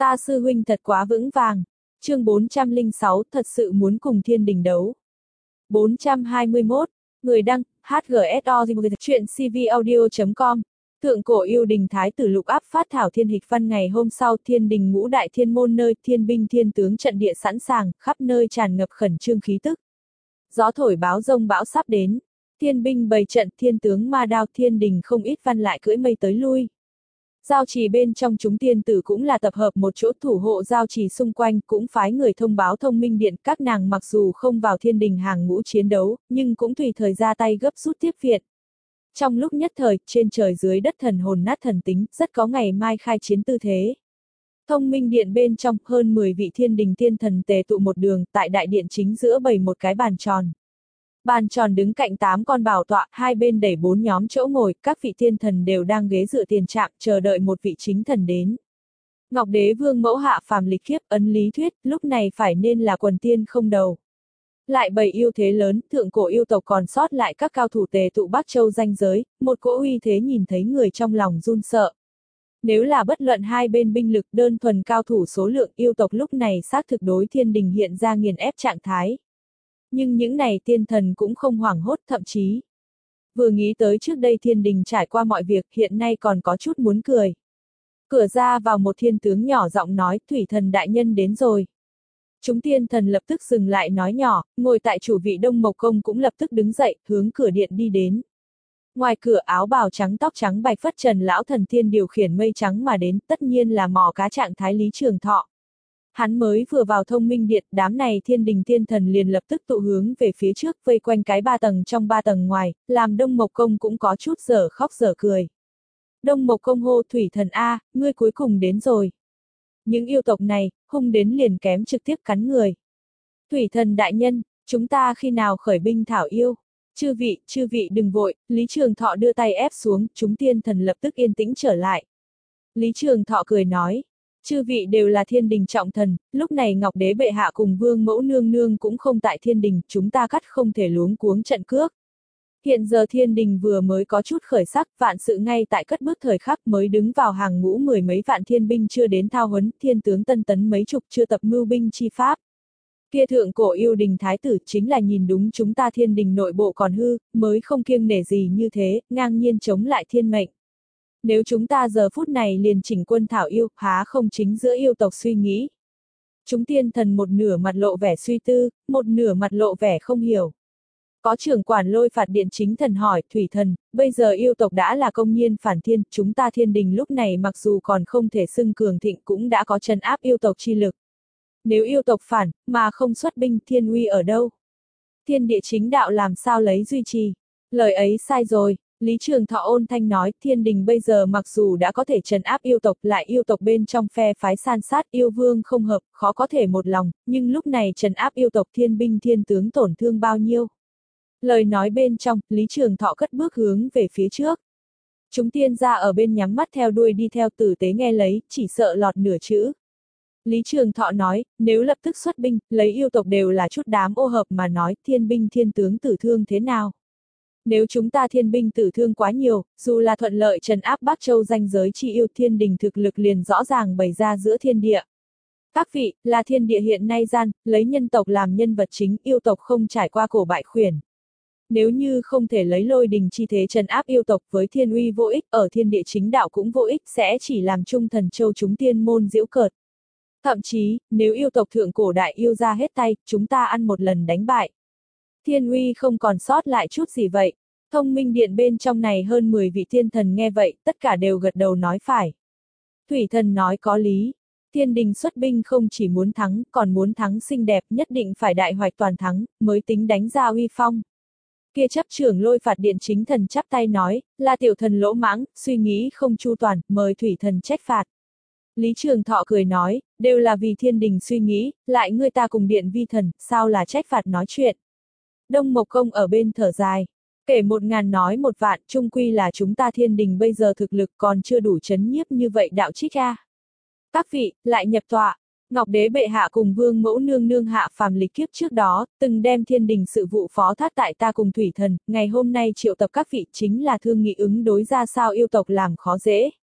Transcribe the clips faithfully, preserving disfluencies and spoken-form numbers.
Ta sư huynh thật quá vững vàng. Chương bốn trăm lẻ sáu, thật sự muốn cùng thiên đình đấu. bốn trăm hai mươi mốt, người đăng, hát giê ét o chuyện c v audio chấm com. Thượng cổ yêu đình thái tử lục áp phát thảo thiên hịch văn ngày hôm sau, thiên đình ngũ đại thiên môn nơi thiên binh thiên tướng trận địa sẵn sàng, khắp nơi tràn ngập khẩn trương khí tức. Gió thổi báo rông bão sắp đến, thiên binh bày trận, thiên tướng ma đao, thiên đình không ít văn lại cưỡi mây tới lui. Giao trì bên trong chúng tiên tử cũng là tập hợp một chỗ thủ hộ giao trì xung quanh, cũng phái người thông báo thông minh điện, các nàng mặc dù không vào thiên đình hàng ngũ chiến đấu, nhưng cũng tùy thời ra tay gấp rút tiếp viện. Trong lúc nhất thời, trên trời dưới đất thần hồn nát thần tính, rất có ngày mai khai chiến tư thế. Thông minh điện bên trong, hơn mười vị thiên đình tiên thần tề tụ một đường, tại đại điện chính giữa bày một cái bàn tròn. Bàn tròn đứng cạnh tám con bảo tọa, hai bên đẩy bốn nhóm chỗ ngồi, các vị tiên thần đều đang ghế dựa tiền trạm, chờ đợi một vị chính thần đến. Ngọc Đế Vương mẫu hạ phàm lịch kiếp, ấn lý thuyết, lúc này phải nên là quần tiên không đầu. Lại bày yêu thế lớn, thượng cổ yêu tộc còn sót lại các cao thủ tề tụ Bắc Châu ranh giới, một cỗ uy thế nhìn thấy người trong lòng run sợ. Nếu là bất luận hai bên binh lực đơn thuần cao thủ số lượng, yêu tộc lúc này xác thực đối thiên đình hiện ra nghiền ép trạng thái. Nhưng những này tiên thần cũng không hoảng hốt, thậm chí vừa nghĩ tới trước đây thiên đình trải qua mọi việc, hiện nay còn có chút muốn cười. Cửa ra vào một thiên tướng nhỏ giọng nói, thủy thần đại nhân đến rồi. Chúng tiên thần lập tức dừng lại nói nhỏ, ngồi tại chủ vị Đông Mộc Công cũng lập tức đứng dậy, hướng cửa điện đi đến. Ngoài cửa áo bào trắng tóc trắng bạch phất trần lão thần tiên điều khiển mây trắng mà đến, tất nhiên là mò cá trạng thái Lý Trường Thọ. Hắn mới vừa vào thông minh điện, đám này thiên đình tiên thần liền lập tức tụ hướng về phía trước, vây quanh cái ba tầng trong ba tầng ngoài, làm Đông Mộc Công cũng có chút dở khóc dở cười. Đông Mộc Công hô, thủy thần A, ngươi cuối cùng đến rồi. Những yêu tộc này, hung đến liền kém trực tiếp cắn người. Thủy thần đại nhân, chúng ta khi nào khởi binh thảo yêu? Chư vị, chư vị đừng vội, Lý Trường Thọ đưa tay ép xuống, chúng tiên thần lập tức yên tĩnh trở lại. Lý Trường Thọ cười nói, chư vị đều là thiên đình trọng thần, lúc này Ngọc Đế bệ hạ cùng Vương mẫu nương nương cũng không tại thiên đình, chúng ta cắt không thể luống cuống trận cước. Hiện giờ thiên đình vừa mới có chút khởi sắc, vạn sự ngay tại cất bước thời khắc mới đứng vào hàng ngũ mười mấy vạn thiên binh chưa đến thao huấn, thiên tướng tân tấn mấy chục chưa tập mưu binh chi pháp. Kia thượng cổ yêu đình thái tử chính là nhìn đúng chúng ta thiên đình nội bộ còn hư, mới không kiêng nể gì như thế, ngang nhiên chống lại thiên mệnh. Nếu chúng ta giờ phút này liền chỉnh quân thảo yêu, há không chính giữa yêu tộc suy nghĩ. Chúng tiên thần một nửa mặt lộ vẻ suy tư, một nửa mặt lộ vẻ không hiểu. Có trưởng quản Lôi Phạt Điện chính thần hỏi, thủy thần, bây giờ yêu tộc đã là công nhiên phản thiên, chúng ta thiên đình lúc này mặc dù còn không thể xưng cường thịnh cũng đã có trấn áp yêu tộc chi lực. Nếu yêu tộc phản, mà không xuất binh, thiên uy ở đâu? Thiên địa chính đạo làm sao lấy duy trì? Lời ấy sai rồi. Lý Trường Thọ ôn thanh nói, thiên đình bây giờ mặc dù đã có thể trấn áp yêu tộc, lại yêu tộc bên trong phe phái san sát, yêu vương không hợp, khó có thể một lòng, nhưng lúc này trấn áp yêu tộc thiên binh thiên tướng tổn thương bao nhiêu? Lời nói bên trong, Lý Trường Thọ cất bước hướng về phía trước. Chúng tiên gia ở bên nhắm mắt theo đuôi đi theo tử tế nghe lấy, chỉ sợ lọt nửa chữ. Lý Trường Thọ nói, nếu lập tức xuất binh, lấy yêu tộc đều là chút đám ô hợp mà nói, thiên binh thiên tướng tử thương thế nào? Nếu chúng ta thiên binh tử thương quá nhiều, dù là thuận lợi trấn áp Bắc Châu ranh giới chi yêu, thiên đình thực lực liền rõ ràng bày ra giữa thiên địa. Các vị, là thiên địa hiện nay gian, lấy nhân tộc làm nhân vật chính, yêu tộc không trải qua cổ bại khuyển. Nếu như không thể lấy lôi đình chi thế trấn áp yêu tộc với thiên uy vô ích, ở thiên địa chính đạo cũng vô ích, sẽ chỉ làm trung thần châu chúng tiên môn giễu cợt. Thậm chí, nếu yêu tộc thượng cổ đại yêu ra hết tay, chúng ta ăn một lần đánh bại. Thiên uy không còn sót lại chút gì vậy. Thông minh điện bên trong này hơn mười vị thiên thần nghe vậy, tất cả đều gật đầu nói phải. Thủy thần nói có lý. Thiên đình xuất binh không chỉ muốn thắng, còn muốn thắng xinh đẹp, nhất định phải đại hoạch toàn thắng, mới tính đánh ra uy phong. Kia chấp trưởng Lôi Phạt Điện chính thần chắp tay nói, là tiểu thần lỗ mãng, suy nghĩ không chu toàn, mời thủy thần trách phạt. Lý Trường Thọ cười nói, đều là vì thiên đình suy nghĩ, lại ngươi ta cùng điện vi thần, sao là trách phạt nói chuyện. Đông Mộc Công ở bên thở dài, kể một ngàn nói một vạn, chung quy là chúng ta thiên đình bây giờ thực lực còn chưa đủ chấn nhiếp như vậy đạo trích a. Các vị, lại nhập tọa. Ngọc Đế bệ hạ cùng Vương mẫu nương nương hạ phàm lịch kiếp trước đó, từng đem thiên đình sự vụ phó thác tại ta cùng thủy thần, ngày hôm nay triệu tập các vị chính là thương nghị ứng đối ra sao yêu tộc làm khó dễ.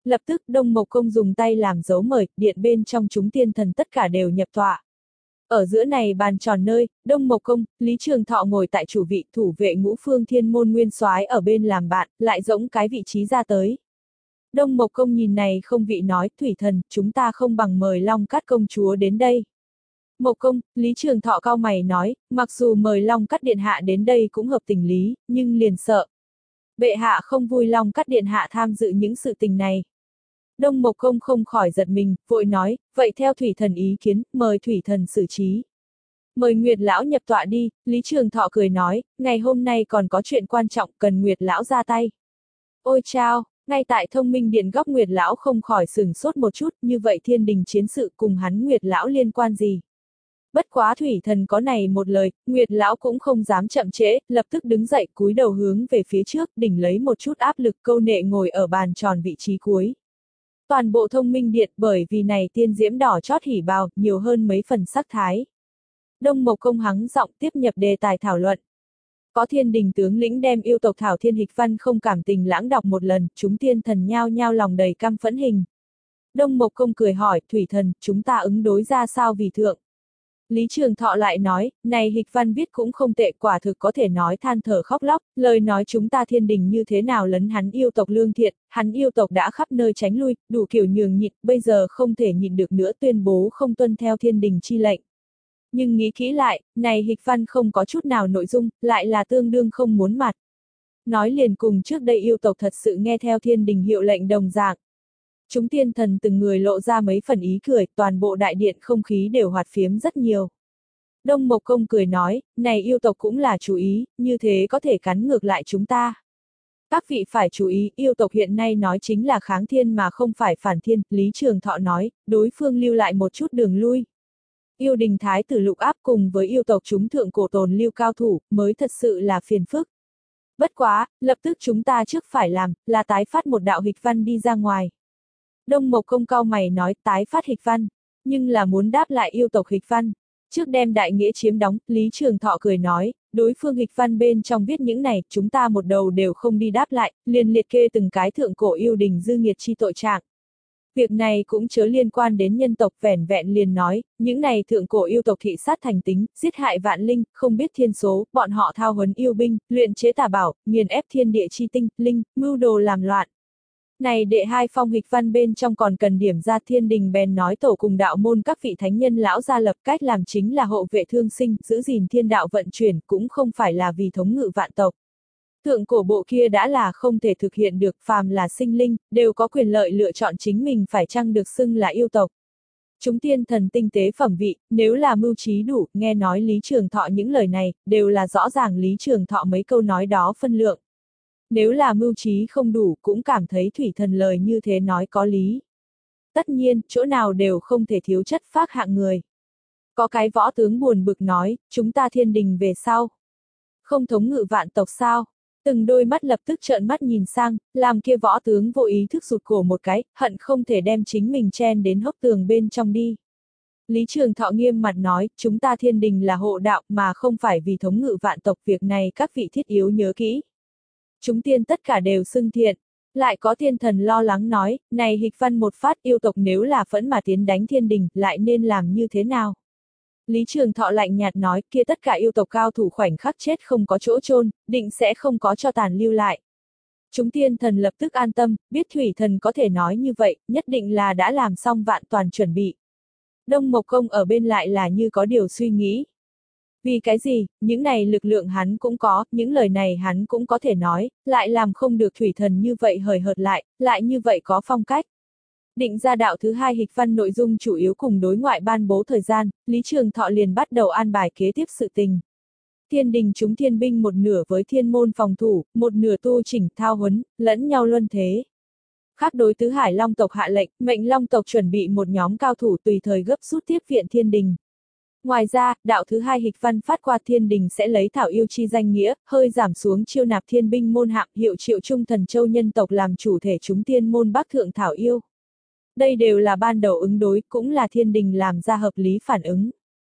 Lập tức Đông Mộc Công dùng tay làm dấu mời, điện bên trong chúng tiên thần tất cả đều nhập tọa. Ở giữa này bàn tròn nơi, Đông Mộc Công, Lý Trường Thọ ngồi tại chủ vị, thủ vệ Ngũ Phương Thiên Môn Nguyên Soái ở bên làm bạn, lại rỗng cái vị trí ra tới. Đông Mộc Công nhìn này không vị nói, Thủy Thần, chúng ta không bằng mời Long Cát công chúa đến đây. Mộc Công, Lý Trường Thọ cau mày nói, mặc dù mời Long Cát điện hạ đến đây cũng hợp tình lý, nhưng liền sợ. Bệ hạ không vui Long Cát điện hạ tham dự những sự tình này. Đông Mộc Công không khỏi giật mình, vội nói, vậy theo Thủy Thần ý kiến, mời Thủy Thần xử trí. Mời Nguyệt Lão nhập tọa đi, Lý Trường Thọ cười nói, ngày hôm nay còn có chuyện quan trọng cần Nguyệt Lão ra tay. Ôi chao, ngay tại Thông Minh Điện góc Nguyệt Lão không khỏi sửng sốt một chút, như vậy thiên đình chiến sự cùng hắn Nguyệt Lão liên quan gì? Bất quá Thủy Thần có này một lời, Nguyệt Lão cũng không dám chậm trễ, lập tức đứng dậy cúi đầu hướng về phía trước, đỉnh lấy một chút áp lực câu nệ ngồi ở bàn tròn vị trí cuối. Toàn bộ Thông Minh Điện bởi vì này tiên diễm đỏ chót hỉ bào, nhiều hơn mấy phần sắc thái. Đông Mộc Công hắng giọng tiếp nhập đề tài thảo luận. Có thiên đình tướng lĩnh đem yêu tộc Thảo Thiên Hịch Văn không cảm tình lãng đọc một lần, chúng tiên thần nhao nhao lòng đầy căm phẫn hình. Đông Mộc Công cười hỏi, Thủy Thần, chúng ta ứng đối ra sao vì thượng? Lý Trường Thọ lại nói, này Hịch Văn viết cũng không tệ, quả thực có thể nói than thở khóc lóc, lời nói chúng ta thiên đình như thế nào lấn hắn yêu tộc lương thiện, hắn yêu tộc đã khắp nơi tránh lui, đủ kiểu nhường nhịn, bây giờ không thể nhịn được nữa tuyên bố không tuân theo thiên đình chi lệnh. Nhưng nghĩ kỹ lại, này Hịch Văn không có chút nào nội dung, lại là tương đương không muốn mặt. Nói liền cùng trước đây yêu tộc thật sự nghe theo thiên đình hiệu lệnh đồng dạng. Chúng tiên thần từng người lộ ra mấy phần ý cười, toàn bộ đại điện không khí đều hoạt phiếm rất nhiều. Đông Mộc Công cười nói, này yêu tộc cũng là chú ý, như thế có thể cắn ngược lại chúng ta. Các vị phải chú ý, yêu tộc hiện nay nói chính là kháng thiên mà không phải phản thiên, Lý Trường Thọ nói, đối phương lưu lại một chút đường lui. Yêu đình thái tử lục áp cùng với yêu tộc chúng thượng cổ tồn lưu cao thủ, mới thật sự là phiền phức. Bất quá, lập tức chúng ta trước phải làm, là tái phát một đạo hịch văn đi ra ngoài. Đông Mộc Công cao mày nói tái phát hịch văn, nhưng là muốn đáp lại yêu tộc hịch văn. Trước đem đại nghĩa chiếm đóng, Lý Trường Thọ cười nói, đối phương hịch văn bên trong viết những này, chúng ta một đầu đều không đi đáp lại, liền liệt kê từng cái thượng cổ yêu đình dư nghiệt chi tội trạng. Việc này cũng chớ liên quan đến nhân tộc, vẻn vẹn liền nói, những này thượng cổ yêu tộc thị sát thành tính, giết hại vạn linh, không biết thiên số, bọn họ thao huấn yêu binh, luyện chế tà bảo, nghiền ép thiên địa chi tinh, linh, mưu đồ làm loạn. Này đệ hai phong hịch văn bên trong còn cần điểm ra thiên đình bèn nói tổ cùng đạo môn các vị thánh nhân lão gia lập cách làm chính là hộ vệ thương sinh, giữ gìn thiên đạo vận chuyển, cũng không phải là vì thống ngự vạn tộc. Thượng cổ bộ kia đã là không thể thực hiện được, phàm là sinh linh, đều có quyền lợi lựa chọn chính mình phải chăng được xưng là yêu tộc. Chúng tiên thần tinh tế phẩm vị, nếu là mưu trí đủ, nghe nói Lý Trường Thọ những lời này, đều là rõ ràng Lý Trường Thọ mấy câu nói đó phân lượng. Nếu là mưu trí không đủ, cũng cảm thấy Thủy Thần lời như thế nói có lý. Tất nhiên, chỗ nào đều không thể thiếu chất phác hạng người. Có cái võ tướng buồn bực nói, chúng ta thiên đình về sau. Không thống ngự vạn tộc sao? Từng đôi mắt lập tức trợn mắt nhìn sang, làm kia võ tướng vô ý thức rụt cổ một cái, hận không thể đem chính mình chen đến hốc tường bên trong đi. Lý Trường Thọ nghiêm mặt nói, chúng ta thiên đình là hộ đạo mà không phải vì thống ngự vạn tộc, việc này các vị thiết yếu nhớ kỹ. Chúng tiên tất cả đều xưng thiện. Lại có thiên thần lo lắng nói, này hịch văn một phát yêu tộc nếu là phẫn mà tiến đánh thiên đình, lại nên làm như thế nào? Lý Trường Thọ lạnh nhạt nói, kia tất cả yêu tộc cao thủ khoảnh khắc chết không có chỗ chôn, định sẽ không có cho tàn lưu lại. Chúng tiên thần lập tức an tâm, biết Thủy Thần có thể nói như vậy, nhất định là đã làm xong vạn toàn chuẩn bị. Đông Mộc Công ở bên lại là như có điều suy nghĩ. Vì cái gì, những này lực lượng hắn cũng có, những lời này hắn cũng có thể nói, lại làm không được Thủy Thần như vậy hời hợt lại, lại như vậy có phong cách. Định ra đạo thứ hai hịch văn nội dung chủ yếu cùng đối ngoại ban bố thời gian, Lý Trường Thọ liền bắt đầu an bài kế tiếp sự tình. Thiên đình chúng thiên binh một nửa với thiên môn phòng thủ, một nửa tu chỉnh thao huấn, lẫn nhau luân thế. Khác đối tứ hải long tộc hạ lệnh, mệnh long tộc chuẩn bị một nhóm cao thủ tùy thời gấp rút tiếp viện thiên đình. Ngoài ra, đạo thứ hai hịch văn phát qua thiên đình sẽ lấy thảo yêu chi danh nghĩa, hơi giảm xuống chiêu nạp thiên binh môn hạng hiệu triệu trung thần châu nhân tộc làm chủ thể chúng tiên môn bắc thượng thảo yêu. Đây đều là ban đầu ứng đối, cũng là thiên đình làm ra hợp lý phản ứng.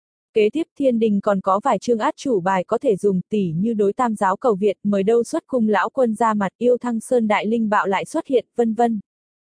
Kế tiếp thiên đình còn có vài chương át chủ bài có thể dùng, tỉ như đối tam giáo cầu Việt, mời đâu xuất cung lão quân ra mặt, yêu thăng sơn đại linh bạo lại xuất hiện, vân vân.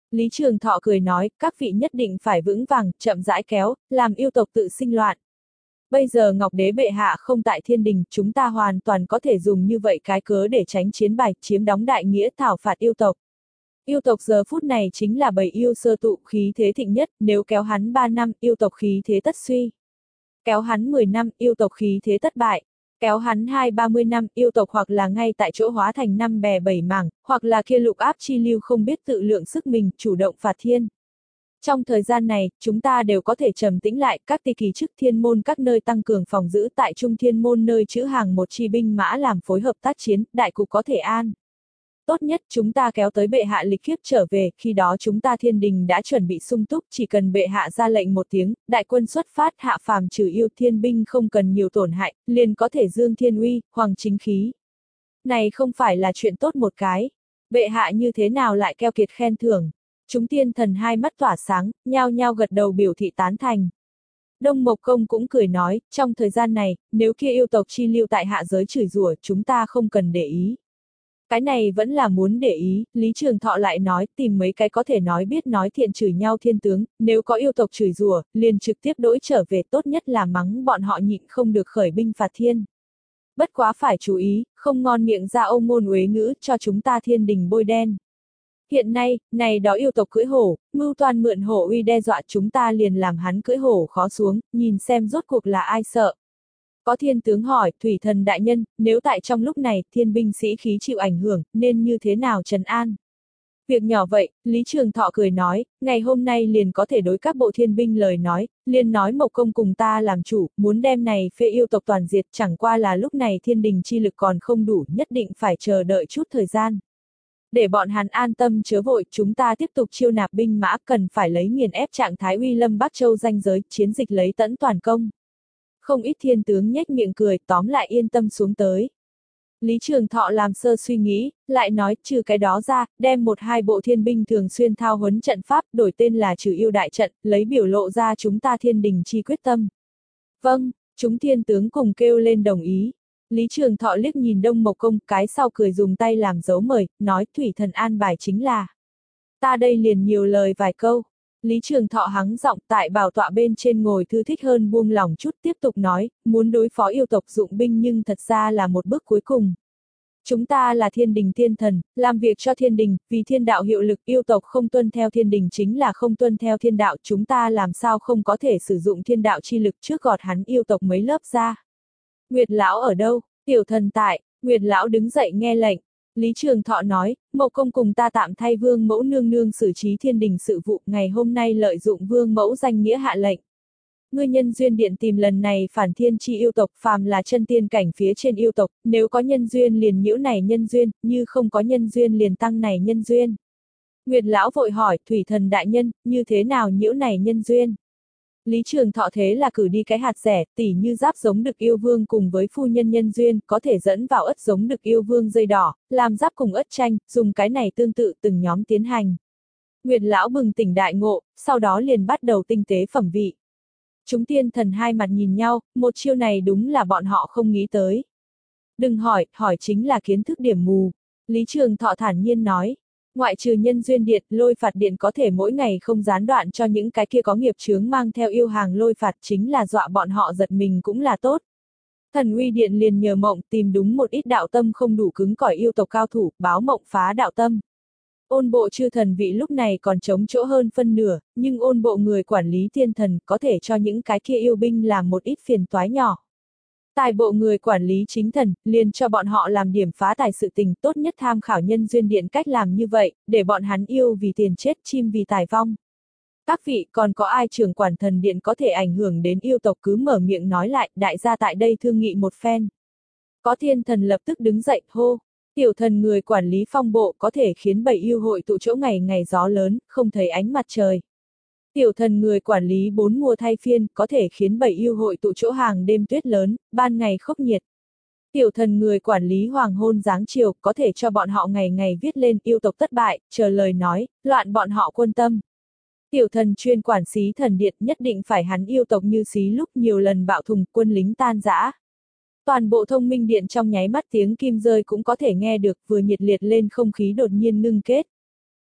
Lý Trường Thọ cười nói, các vị nhất định phải vững vàng, chậm rãi kéo, làm yêu tộc tự sinh loạn. Bây giờ Ngọc Đế bệ hạ không tại thiên đình, chúng ta hoàn toàn có thể dùng như vậy cái cớ để tránh chiến bài, chiếm đóng đại nghĩa thảo phạt yêu tộc. Yêu tộc giờ phút này chính là bầy yêu sơ tụ, khí thế thịnh nhất, nếu kéo hắn ba năm, yêu tộc khí thế tất suy. Kéo hắn mười năm, yêu tộc khí thế tất bại. Kéo hắn hai ba mươi năm, yêu tộc hoặc là ngay tại chỗ hóa thành năm bè bảy mảng, hoặc là kia lục áp chi lưu không biết tự lượng sức mình, chủ động phạt thiên. Trong thời gian này, chúng ta đều có thể trầm tĩnh lại, các tỳ kỳ chức thiên môn các nơi tăng cường phòng giữ tại trung thiên môn nơi trữ hàng một chi binh mã làm phối hợp tác chiến, đại cục có thể an. Tốt nhất chúng ta kéo tới bệ hạ lịch kiếp trở về, khi đó chúng ta thiên đình đã chuẩn bị sung túc, chỉ cần bệ hạ ra lệnh một tiếng, đại quân xuất phát hạ phàm trừ yêu, thiên binh không cần nhiều tổn hại, liền có thể dương thiên uy, hoàng chính khí. Này không phải là chuyện tốt một cái. Bệ hạ như thế nào lại keo kiệt khen thưởng. Chúng tiên thần hai mắt tỏa sáng, nhao nhao gật đầu biểu thị tán thành. Đông Mộc Công cũng cười nói, trong thời gian này, nếu kia yêu tộc chi lưu tại hạ giới chửi rủa, chúng ta không cần để ý. Cái này vẫn là muốn để ý, Lý Trường Thọ lại nói, tìm mấy cái có thể nói biết nói thiện chửi nhau thiên tướng, nếu có yêu tộc chửi rủa, liền trực tiếp đổi trở về, tốt nhất là mắng bọn họ nhịn không được khởi binh phạt thiên. Bất quá phải chú ý, không ngon miệng ra ông ngôn uế ngữ, cho chúng ta thiên đình bôi đen. Hiện nay, này đó yêu tộc cưỡi hổ, mưu toan mượn hổ uy đe dọa chúng ta liền làm hắn cưỡi hổ khó xuống, nhìn xem rốt cuộc là ai sợ. Có thiên tướng hỏi, thủy thần đại nhân, nếu tại trong lúc này, thiên binh sĩ khí chịu ảnh hưởng, nên như thế nào trấn an? Việc nhỏ vậy, Lý Trường Thọ cười nói, ngày hôm nay liền có thể đối các bộ thiên binh lời nói, liền nói Mộc Công cùng ta làm chủ, muốn đem này phê yêu tộc toàn diệt, chẳng qua là lúc này thiên đình chi lực còn không đủ, nhất định phải chờ đợi chút thời gian. Để bọn hắn an tâm chớ vội, chúng ta tiếp tục chiêu nạp binh mã, cần phải lấy nghiền ép trạng thái uy lâm Bắc Châu danh giới, chiến dịch lấy tẫn toàn công. Không ít thiên tướng nhếch miệng cười, tóm lại yên tâm xuống tới. Lý Trường Thọ làm sơ suy nghĩ, lại nói, trừ cái đó ra, đem một hai bộ thiên binh thường xuyên thao huấn trận pháp, đổi tên là trừ yêu đại trận, lấy biểu lộ ra chúng ta thiên đình chi quyết tâm. Vâng, chúng thiên tướng cùng kêu lên đồng ý. Lý Trường Thọ liếc nhìn Đông Mộc Công, cái sau cười dùng tay làm dấu mời, nói thủy thần an bài chính là. Ta đây liền nhiều lời vài câu. Lý Trường Thọ hắng giọng tại bảo tọa bên trên ngồi thư thích hơn buông lỏng chút, tiếp tục nói, muốn đối phó yêu tộc dụng binh nhưng thật ra là một bước cuối cùng. Chúng ta là thiên đình tiên thần, làm việc cho thiên đình, vì thiên đạo hiệu lực, yêu tộc không tuân theo thiên đình chính là không tuân theo thiên đạo, chúng ta làm sao không có thể sử dụng thiên đạo chi lực trước gọt hắn yêu tộc mấy lớp ra. Nguyệt Lão ở đâu? Tiểu thần tại. Nguyệt Lão đứng dậy nghe lệnh. Lý Trường Thọ nói, Mộc Công cùng ta tạm thay Vương Mẫu nương nương xử trí thiên đình sự vụ, ngày hôm nay lợi dụng Vương Mẫu danh nghĩa hạ lệnh. Ngươi nhân duyên điện tìm lần này phản thiên chi yêu tộc, phàm là chân tiên cảnh phía trên yêu tộc, nếu có nhân duyên liền nhiễu này nhân duyên, như không có nhân duyên liền tăng này nhân duyên. Nguyệt Lão vội hỏi, thủy thần đại nhân, như thế nào nhiễu này nhân duyên? Lý Trường Thọ thế là cử đi cái hạt rẻ, tỉ như giáp giống đực yêu vương cùng với phu nhân nhân duyên, có thể dẫn vào ất giống đực yêu vương dây đỏ, làm giáp cùng ất chanh, dùng cái này tương tự từng nhóm tiến hành. Nguyệt Lão bừng tỉnh đại ngộ, sau đó liền bắt đầu tinh tế phẩm vị. Chúng tiên thần hai mặt nhìn nhau, một chiêu này đúng là bọn họ không nghĩ tới. Đừng hỏi, hỏi chính là kiến thức điểm mù. Lý Trường Thọ thản nhiên nói. Ngoại trừ nhân duyên điện, lôi phạt điện có thể mỗi ngày không gián đoạn cho những cái kia có nghiệp chướng mang theo yêu hàng lôi phạt, chính là dọa bọn họ giật mình cũng là tốt. Thần uy điện liền nhờ mộng tìm đúng một ít đạo tâm không đủ cứng cỏi yêu tộc cao thủ, báo mộng phá đạo tâm. Ôn bộ chư thần vị lúc này còn trống chỗ hơn phân nửa, nhưng ôn bộ người quản lý thiên thần có thể cho những cái kia yêu binh làm một ít phiền toái nhỏ. Tài bộ người quản lý chính thần, liền cho bọn họ làm điểm phá tài sự tình, tốt nhất tham khảo nhân duyên điện cách làm như vậy, để bọn hắn yêu vì tiền chết, chim vì tài vong. Các vị, còn có ai trưởng quản thần điện có thể ảnh hưởng đến yêu tộc cứ mở miệng nói lại, đại gia tại đây thương nghị một phen. Có thiên thần lập tức đứng dậy, hô, tiểu thần người quản lý phong bộ có thể khiến bầy yêu hội tụ chỗ ngày ngày gió lớn, không thấy ánh mặt trời. Tiểu thần người quản lý bốn mùa thay phiên, có thể khiến bảy yêu hội tụ chỗ hàng đêm tuyết lớn, ban ngày khốc nhiệt. Tiểu thần người quản lý hoàng hôn giáng chiều, có thể cho bọn họ ngày ngày viết lên yêu tộc thất bại, chờ lời nói, loạn bọn họ quân tâm. Tiểu thần chuyên quản xí thần điện, nhất định phải hắn yêu tộc như xí lúc nhiều lần bạo thùng, quân lính tan rã. Toàn bộ thông minh điện trong nháy mắt tiếng kim rơi cũng có thể nghe được, vừa nhiệt liệt lên không khí đột nhiên ngưng kết.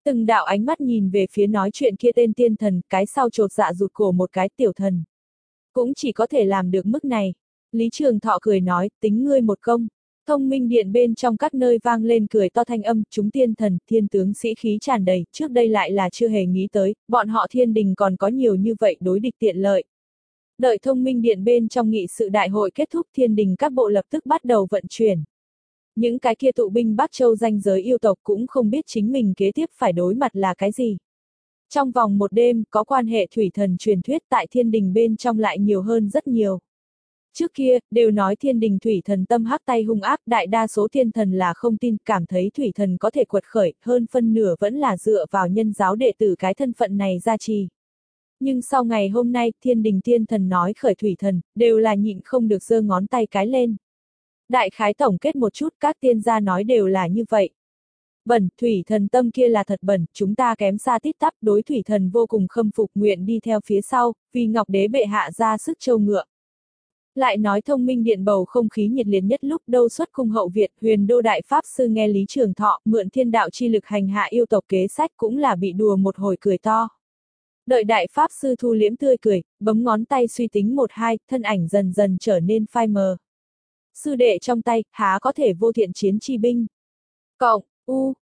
Từng đạo ánh mắt nhìn về phía nói chuyện kia tên tiên thần, cái sau chột dạ rụt cổ một cái, tiểu thần. Cũng chỉ có thể làm được mức này. Lý Trường Thọ cười nói, tính ngươi một công. Thông minh điện bên trong các nơi vang lên cười to thanh âm, chúng tiên thần, thiên tướng sĩ khí tràn đầy, trước đây lại là chưa hề nghĩ tới, bọn họ thiên đình còn có nhiều như vậy đối địch tiện lợi. Đợi thông minh điện bên trong nghị sự đại hội kết thúc, thiên đình các bộ lập tức bắt đầu vận chuyển. Những cái kia tụ binh Bắc Châu danh giới yêu tộc cũng không biết chính mình kế tiếp phải đối mặt là cái gì. Trong vòng một đêm, có quan hệ thủy thần truyền thuyết tại thiên đình bên trong lại nhiều hơn rất nhiều. Trước kia, đều nói thiên đình thủy thần tâm hắc tay hung ác, đại đa số thiên thần là không tin, cảm thấy thủy thần có thể quật khởi, hơn phân nửa vẫn là dựa vào nhân giáo đệ tử cái thân phận này gia trì. Nhưng sau ngày hôm nay, thiên đình thiên thần nói khởi thủy thần, đều là nhịn không được giơ ngón tay cái lên. Đại khái tổng kết một chút, các tiên gia nói đều là như vậy. Bẩn, thủy thần tâm kia là thật bẩn, chúng ta kém xa tít tắp, đối thủy thần vô cùng khâm phục, nguyện đi theo phía sau, vì Ngọc Đế bệ hạ ra sức trâu ngựa. Lại nói thông minh điện bầu không khí nhiệt liệt nhất lúc đâu xuất cung hậu Việt, huyền đô đại pháp sư nghe Lý Trường Thọ mượn thiên đạo chi lực hành hạ yêu tộc kế sách cũng là bị đùa một hồi cười to. Đợi đại pháp sư thu liễm tươi cười, bấm ngón tay suy tính một hai, thân ảnh dần dần trở nên phai mờ. Sư đệ trong tay, há có thể vô thiện chiến chi binh. Cộng, u,